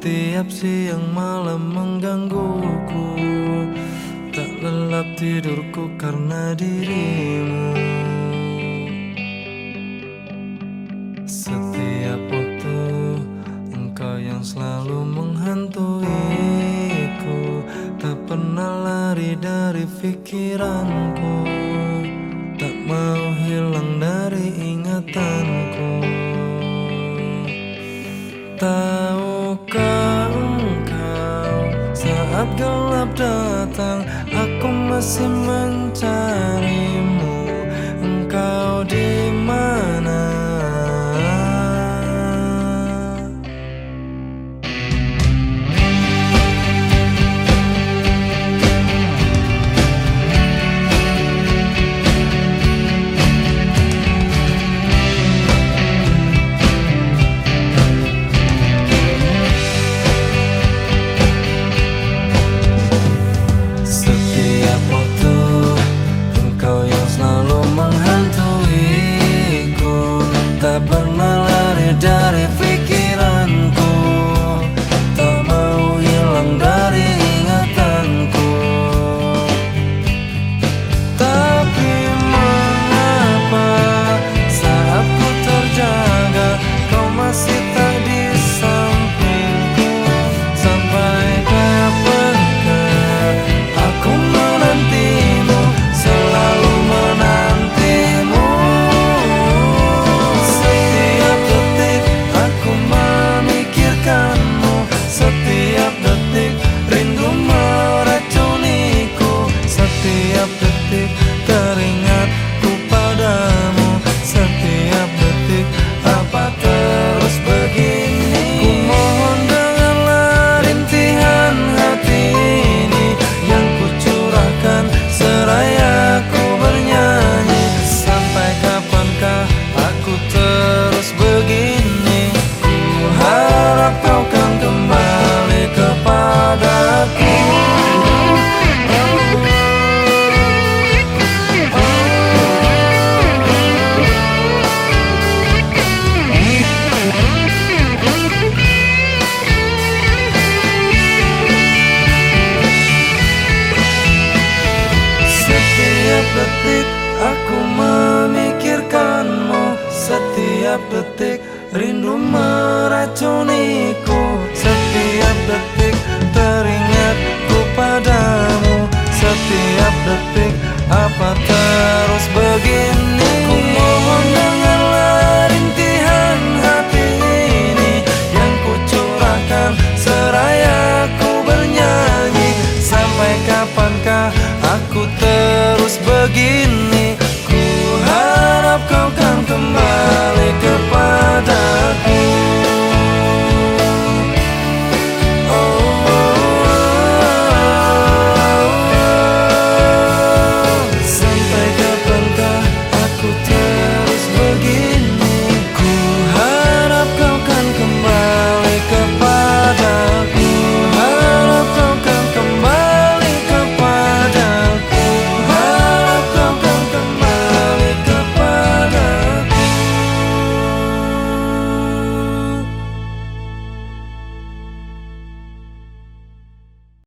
Setiap siang malam menggangguku, tak lelap tidurku karena dirimu. Setiap waktu engkau yang selalu menghantuiku, tak pernah lari dari pikiranku, tak mau hilang dari ingatanku. Tahukah engkau, saat gelap datang aku masih mencarimu. Engkau di mana? Tak pernah lari dari pikiranku, tak mau hilang dari ingatanku. Tapi mengapa saat ku terjaga kau masih tak di sampingku? Sampai kapankah aku menantimu, selalu menantimu. Setiap detik rindu meracuniku, setiap detik teringatku padamu. Setiap detik apa terus begini? Ku mohon dengarlah rintihan hati ini yang kucurahkan seraya ku bernyanyi. Sampai kapankah aku terus begini? Ku harap kau kan kembali kepadaku. Setiap detik aku memikirkanmu, setiap detik rindu meracuni.